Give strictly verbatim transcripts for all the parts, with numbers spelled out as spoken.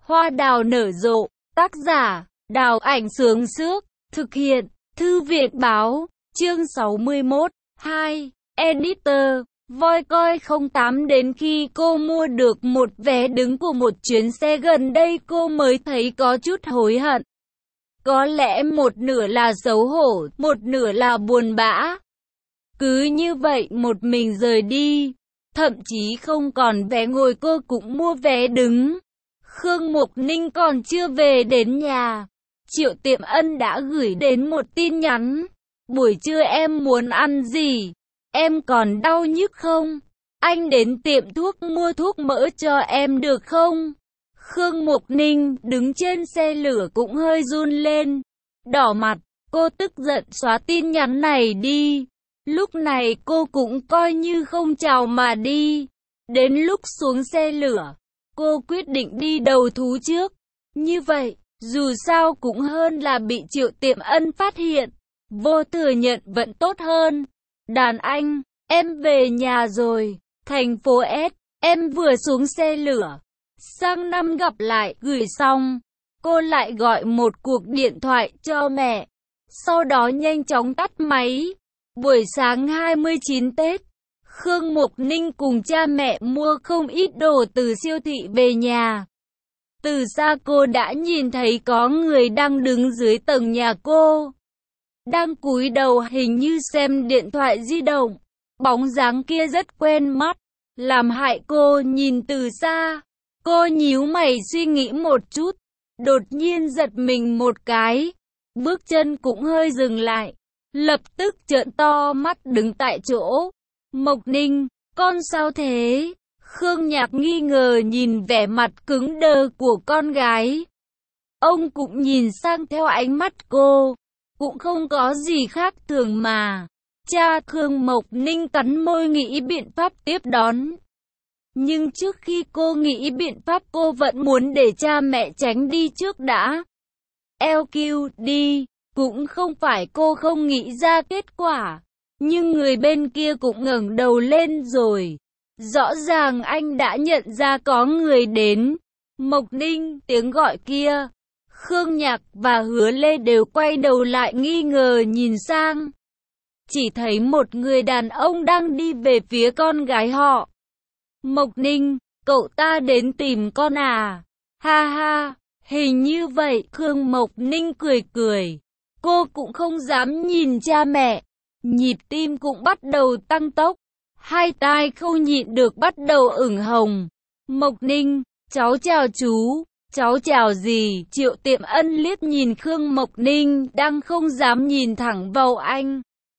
Hoa đào nở rộ, tác giả, Đào Ảnh Sướng Sước, thực hiện, Thư viện Báo, chương sáu mươi mốt, hai, Editor, Voi Coi không tám. Đến khi cô mua được một vé đứng của một chuyến xe gần đây cô mới thấy có chút hối hận. Có lẽ một nửa là xấu hổ, một nửa là buồn bã. Cứ như vậy một mình rời đi, thậm chí không còn vé ngồi cô cũng mua vé đứng. Khương Mục Ninh còn chưa về đến nhà, Triệu Tiệm Ân đã gửi đến một tin nhắn. Buổi trưa em muốn ăn gì? Em còn đau nhức không? Anh đến tiệm thuốc mua thuốc mỡ cho em được không? Khương Mục Ninh đứng trên xe lửa cũng hơi run lên, đỏ mặt, cô tức giận xóa tin nhắn này đi. Lúc này cô cũng coi như không chào mà đi. Đến lúc xuống xe lửa, cô quyết định đi đầu thú trước. Như vậy, dù sao cũng hơn là bị Triệu Tiệm Ân phát hiện. Vô thừa nhận vẫn tốt hơn. Đàn anh, em về nhà rồi. Thành phố S, em vừa xuống xe lửa. Sang năm gặp lại, gửi xong. Cô lại gọi một cuộc điện thoại cho mẹ. Sau đó nhanh chóng tắt máy. Buổi sáng hai mươi chín Tết, Khương Mục Ninh cùng cha mẹ mua không ít đồ từ siêu thị về nhà. Từ xa cô đã nhìn thấy có người đang đứng dưới tầng nhà cô. Đang cúi đầu hình như xem điện thoại di động. Bóng dáng kia rất quen mắt, làm hại cô nhìn từ xa. Cô nhíu mày suy nghĩ một chút, đột nhiên giật mình một cái. Bước chân cũng hơi dừng lại, lập tức trợn to mắt đứng tại chỗ. Mộc Ninh, con sao thế? Khương Nhạc nghi ngờ nhìn vẻ mặt cứng đờ của con gái. Ông cũng nhìn sang theo ánh mắt cô, cũng không có gì khác thường mà. Cha Khương Mộc Ninh cắn môi nghĩ biện pháp tiếp đón. Nhưng trước khi cô nghĩ biện pháp cô vẫn muốn để cha mẹ tránh đi trước đã. lờ quy đi, cũng không phải cô không nghĩ ra kết quả. Nhưng người bên kia cũng ngẩng đầu lên rồi. Rõ ràng anh đã nhận ra có người đến. Mộc Ninh, tiếng gọi kia. Khương Nhạc và Hứa Lê đều quay đầu lại nghi ngờ nhìn sang. Chỉ thấy một người đàn ông đang đi về phía con gái họ. Mộc Ninh, cậu ta đến tìm con à? Ha ha, hình như vậy. Khương Mộc Ninh cười cười. Cô cũng không dám nhìn cha mẹ. Nhịp tim cũng bắt đầu tăng tốc. Hai tai không nhịn được bắt đầu ửng hồng. Mộc Ninh, cháu chào chú. Cháu chào gì? Triệu Tiệm Ân liếc nhìn Khương Mộc Ninh đang không dám nhìn thẳng vào anh.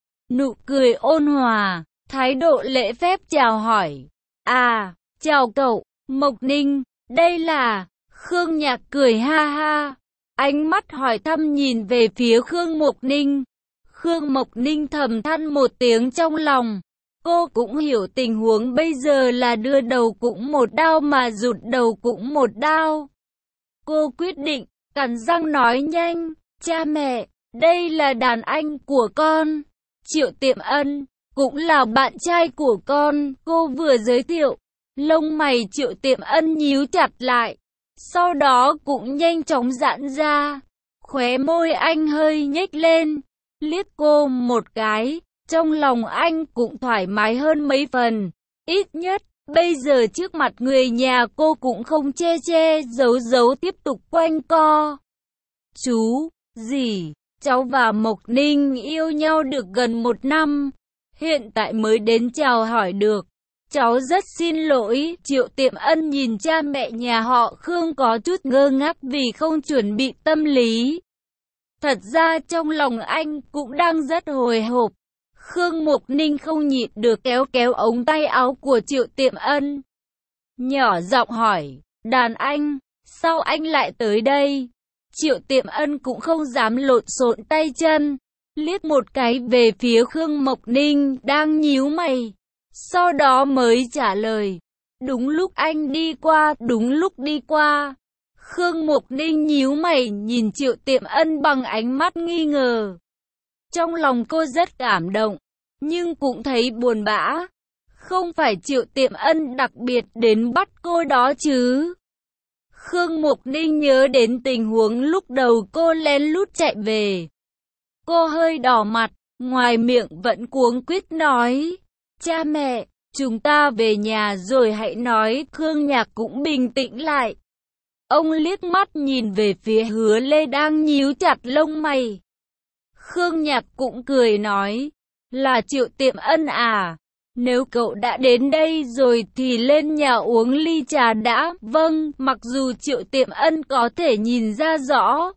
Nụ cười ôn hòa, thái độ lễ phép chào hỏi. À, chào cậu, Mộc Ninh, đây là... Khương Nhạc cười ha ha. Ánh mắt hỏi thăm nhìn về phía Khương Mộc Ninh. Khương Mộc Ninh thầm than một tiếng trong lòng. Cô cũng hiểu tình huống bây giờ là đưa đầu cũng một đao mà rụt đầu cũng một đao. Cô quyết định, cắn răng nói nhanh. Cha mẹ, đây là đàn anh của con. Triệu Tiệm Ân, cũng là bạn trai của con. Cô vừa giới thiệu, lông mày Triệu Tiệm Ân nhíu chặt lại. Sau đó cũng nhanh chóng giãn ra. Khóe môi anh hơi nhếch lên. Liếc cô một cái, trong lòng anh cũng thoải mái hơn mấy phần. Ít nhất, bây giờ trước mặt người nhà cô cũng không che che, giấu giấu tiếp tục quanh co. Chú, dì, cháu và Mộc Ninh yêu nhau được gần một năm. Hiện tại mới đến chào hỏi được. Cháu rất xin lỗi. Triệu Tiệm Ân nhìn cha mẹ nhà họ Khương có chút ngơ ngác vì không chuẩn bị tâm lý. Thật ra trong lòng anh cũng đang rất hồi hộp. Khương Mộc Ninh không nhịn được kéo kéo ống tay áo của Triệu Tiệm Ân. Nhỏ giọng hỏi, đàn anh, sao anh lại tới đây? Triệu Tiệm Ân cũng không dám lộn xộn tay chân. Liếc một cái về phía Khương Mộc Ninh đang nhíu mày. Sau đó mới trả lời, đúng lúc anh đi qua, đúng lúc đi qua. Khương Mộc Ninh nhíu mày nhìn Triệu Tiệm Ân bằng ánh mắt nghi ngờ. Trong lòng cô rất cảm động, nhưng cũng thấy buồn bã. Không phải Triệu Tiệm Ân đặc biệt đến bắt cô đó chứ? Khương Mục Ninh nhớ đến tình huống lúc đầu cô lén lút chạy về. Cô hơi đỏ mặt, ngoài miệng vẫn cuống quýt nói, cha mẹ, chúng ta về nhà rồi hãy nói. Khương Nhạc cũng bình tĩnh lại. Ông liếc mắt nhìn về phía Hứa Lê đang nhíu chặt lông mày. Khương Nhạc cũng cười nói, là Triệu Tiệm Ân à, nếu cậu đã đến đây rồi thì lên nhà uống ly trà đã. Vâng, mặc dù Triệu Tiệm Ân có thể nhìn ra rõ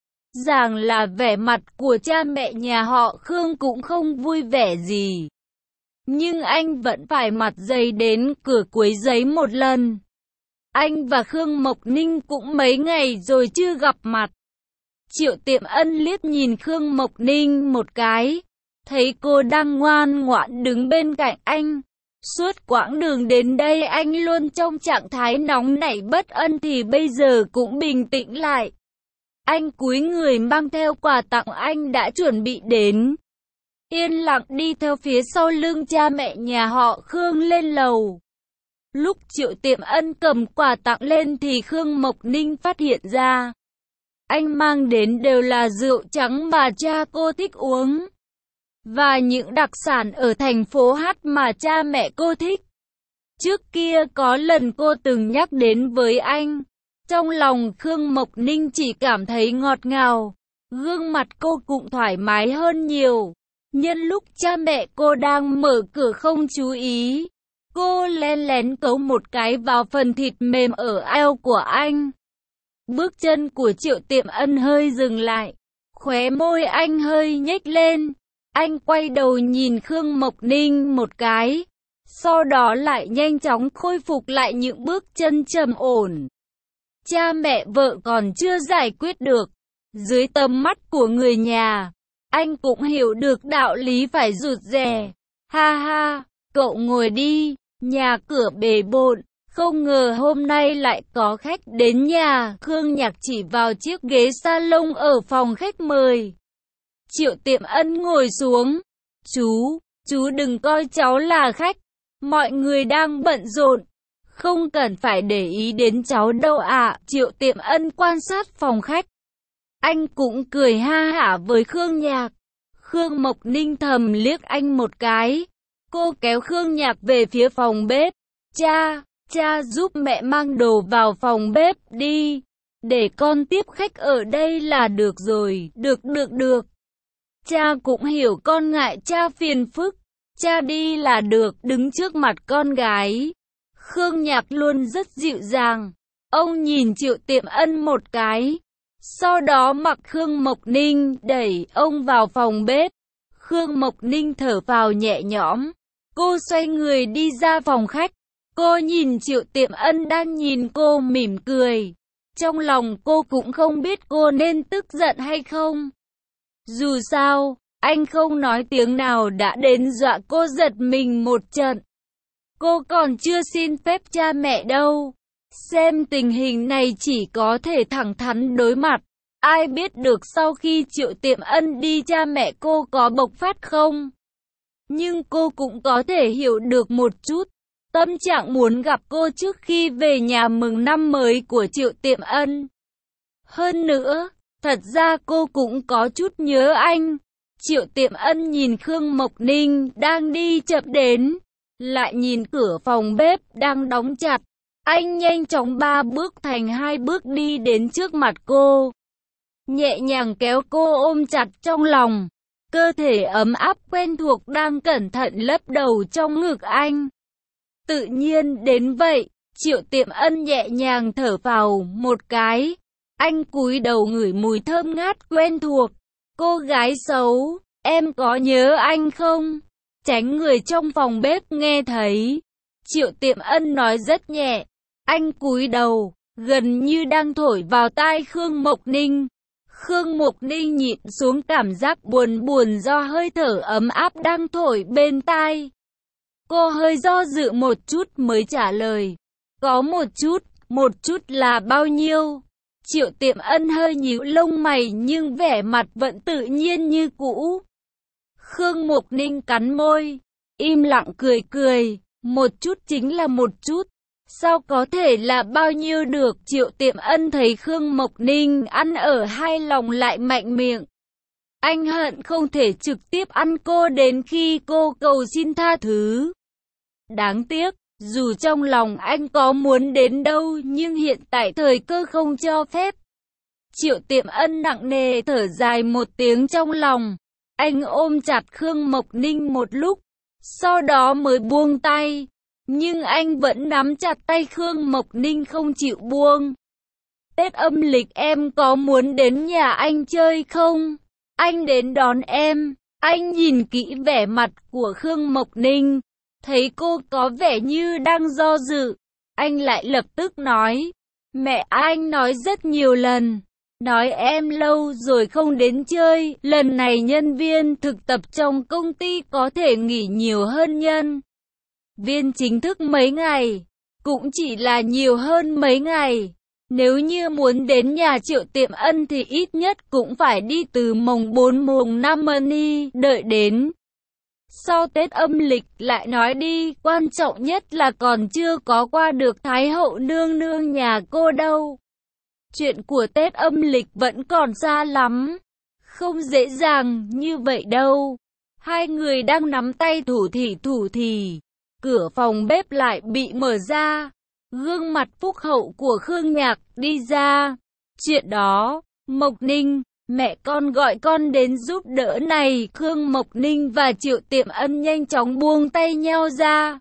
ràng là vẻ mặt của cha mẹ nhà họ Khương cũng không vui vẻ gì, nhưng anh vẫn phải mặt dày đến cửa quấy giấy một lần. Anh và Khương Mộc Ninh cũng mấy ngày rồi chưa gặp mặt. Triệu Tiệm Ân liếc nhìn Khương Mộc Ninh một cái, thấy cô đang ngoan ngoãn đứng bên cạnh anh. Suốt quãng đường đến đây anh luôn trong trạng thái nóng nảy bất an thì bây giờ cũng bình tĩnh lại. Anh cúi người mang theo quà tặng anh đã chuẩn bị đến, yên lặng đi theo phía sau lưng cha mẹ nhà họ Khương lên lầu. Lúc Triệu Tiệm Ân cầm quà tặng lên thì Khương Mộc Ninh phát hiện ra anh mang đến đều là rượu trắng mà cha cô thích uống, và những đặc sản ở thành phố Hát mà cha mẹ cô thích. Trước kia có lần cô từng nhắc đến với anh. Trong lòng Khương Mộc Ninh chỉ cảm thấy ngọt ngào, gương mặt cô cũng thoải mái hơn nhiều. Nhân lúc cha mẹ cô đang mở cửa không chú ý, cô lén lén cấu một cái vào phần thịt mềm ở eo của anh. Bước chân của Triệu Tiệm Ân hơi dừng lại, khóe môi anh hơi nhếch lên. Anh quay đầu nhìn Khương Mộc Ninh một cái, sau đó lại nhanh chóng khôi phục lại những bước chân trầm ổn. Cha mẹ vợ còn chưa giải quyết được, dưới tầm mắt của người nhà, anh cũng hiểu được đạo lý phải rụt rè. Ha ha, cậu ngồi đi, nhà cửa bề bộn, không ngờ hôm nay lại có khách đến nhà. Khương Nhạc chỉ vào chiếc ghế salon ở phòng khách mời. Triệu Tiệm Ân ngồi xuống. Chú, chú đừng coi cháu là khách, mọi người đang bận rộn, không cần phải để ý đến cháu đâu ạ. Triệu Tiệm Ân quan sát phòng khách. Anh cũng cười ha hả với Khương Nhạc. Khương Mộc Ninh thầm liếc anh một cái. Cô kéo Khương Nhạc về phía phòng bếp. Cha, cha giúp mẹ mang đồ vào phòng bếp đi, để con tiếp khách ở đây là được rồi. Được được được. Cha cũng hiểu con ngại cha phiền phức. Cha đi là được. Đứng trước mặt con gái, Khương Nhạc luôn rất dịu dàng. Ông nhìn Triệu Tiệm Ân một cái, sau đó mặc Khương Mộc Ninh đẩy ông vào phòng bếp. Khương Mộc Ninh thở phào nhẹ nhõm. Cô xoay người đi ra phòng khách. Cô nhìn Triệu Tiệm Ân đang nhìn cô mỉm cười. Trong lòng cô cũng không biết cô nên tức giận hay không. Dù sao, anh không nói tiếng nào đã đến dọa cô giật mình một trận. Cô còn chưa xin phép cha mẹ đâu. Xem tình hình này chỉ có thể thẳng thắn đối mặt. Ai biết được sau khi Triệu Tiệm Ân đi cha mẹ cô có bộc phát không? Nhưng cô cũng có thể hiểu được một chút tâm trạng muốn gặp cô trước khi về nhà mừng năm mới của Triệu Tiệm Ân. Hơn nữa, thật ra cô cũng có chút nhớ anh. Triệu Tiệm Ân nhìn Khương Mộc Ninh đang đi chậm đến, lại nhìn cửa phòng bếp đang đóng chặt. Anh nhanh chóng ba bước thành hai bước đi đến trước mặt cô, nhẹ nhàng kéo cô ôm chặt trong lòng. Cơ thể ấm áp quen thuộc đang cẩn thận lấp đầu trong ngực anh. Tự nhiên đến vậy, Triệu Tiệm Ân nhẹ nhàng thở phào một cái. Anh cúi đầu ngửi mùi thơm ngát quen thuộc. Cô gái xấu, em có nhớ anh không? Tránh người trong phòng bếp nghe thấy, Triệu Tiệm Ân nói rất nhẹ. Anh cúi đầu, gần như đang thổi vào tai Khương Mộc Ninh. Khương Mộc Ninh nhịn xuống cảm giác buồn buồn do hơi thở ấm áp đang thổi bên tai. Cô hơi do dự một chút mới trả lời. Có một chút, một chút là bao nhiêu? Triệu Tiệm Ân hơi nhíu lông mày nhưng vẻ mặt vẫn tự nhiên như cũ. Khương Mộc Ninh cắn môi, im lặng cười cười. Một chút chính là một chút. Sao có thể là bao nhiêu được? Triệu Tiệm Ân thấy Khương Mộc Ninh ăn ở hai lòng lại mạnh miệng. Anh hận không thể trực tiếp ăn cô đến khi cô cầu xin tha thứ. Đáng tiếc, dù trong lòng anh có muốn đến đâu nhưng hiện tại thời cơ không cho phép. Triệu Tiệm Ân nặng nề thở dài một tiếng trong lòng. Anh ôm chặt Khương Mộc Ninh một lúc, sau đó mới buông tay. Nhưng anh vẫn nắm chặt tay Khương Mộc Ninh không chịu buông. Tết âm lịch em có muốn đến nhà anh chơi không? Anh đến đón em. Anh nhìn kỹ vẻ mặt của Khương Mộc Ninh, thấy cô có vẻ như đang do dự. Anh lại lập tức nói, mẹ anh nói rất nhiều lần, nói em lâu rồi không đến chơi, lần này nhân viên thực tập trong công ty có thể nghỉ nhiều hơn nhân viên chính thức mấy ngày, cũng chỉ là nhiều hơn mấy ngày. Nếu như muốn đến nhà Triệu Tiệm Ân thì ít nhất cũng phải đi từ mồng bốn mùng năm đi, đợi đến sau Tết âm lịch lại nói đi, quan trọng nhất là còn chưa có qua được Thái hậu nương nương nhà cô đâu. Chuyện của Tết âm lịch vẫn còn xa lắm, không dễ dàng như vậy đâu. Hai người đang nắm tay thủ thỉ thủ thỉ, cửa phòng bếp lại bị mở ra. Gương mặt phúc hậu của Khương Nhạc đi ra. Chuyện đó, Mộc Ninh, mẹ con gọi con đến giúp đỡ này. Khương Mộc Ninh và Triệu Tiệm Ân nhanh chóng buông tay nhau ra.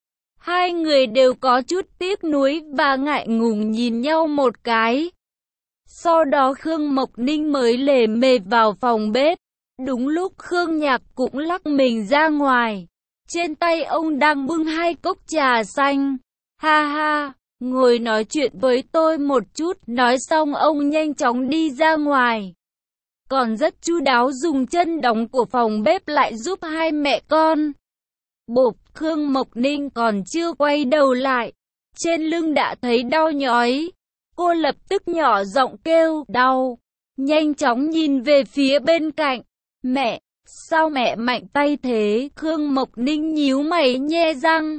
Hai người đều có chút tiếc nuối và ngại ngùng nhìn nhau một cái. Sau đó Khương Mộc Ninh mới lề mề vào phòng bếp. Đúng lúc Khương Nhạc cũng lắc mình ra ngoài. Trên tay ông đang bưng hai cốc trà xanh. Ha ha, ngồi nói chuyện với tôi một chút. Nói xong ông nhanh chóng đi ra ngoài. Còn rất chu đáo dùng chân đóng của phòng bếp lại giúp hai mẹ con. Bộp, Khương Mộc Ninh còn chưa quay đầu lại, trên lưng đã thấy đau nhói. Cô lập tức nhỏ giọng kêu, đau. Nhanh chóng nhìn về phía bên cạnh. Mẹ, sao mẹ mạnh tay thế? Khương Mộc Ninh nhíu mày nhe răng.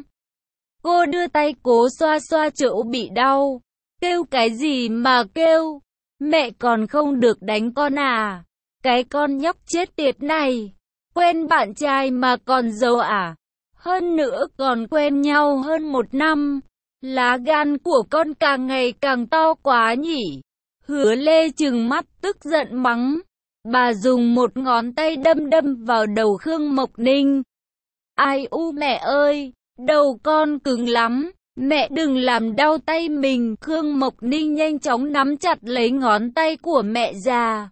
Cô đưa tay cố xoa xoa chỗ bị đau. Kêu cái gì mà kêu? Mẹ còn không được đánh con à? Cái con nhóc chết tiệt này. Quen bạn trai mà còn giấu à? Hơn nữa còn quen nhau hơn một năm. Lá gan của con càng ngày càng to quá nhỉ? Hứa Lê trừng mắt tức giận mắng. Bà dùng một ngón tay đâm đâm vào đầu Khương Mộc Ninh. Ai u mẹ ơi, đầu con cứng lắm, mẹ đừng làm đau tay mình. Khương Mộc Ninh nhanh chóng nắm chặt lấy ngón tay của mẹ già,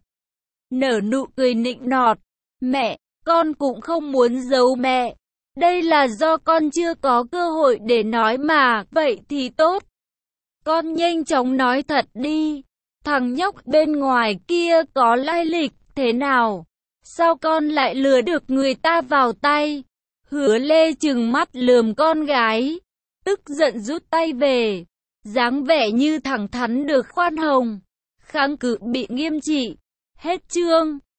nở nụ cười nịnh nọt. Mẹ, con cũng không muốn giấu mẹ. Đây là do con chưa có cơ hội để nói mà, vậy thì tốt. Con nhanh chóng nói thật đi, thằng nhóc bên ngoài kia có lai lịch thế nào? Sao con lại lừa được người ta vào tay? Hứa Lê trừng mắt lườm con gái, tức giận rút tay về, dáng vẻ như thẳng thắn được khoan hồng, kháng cự bị nghiêm trị. Hết chương.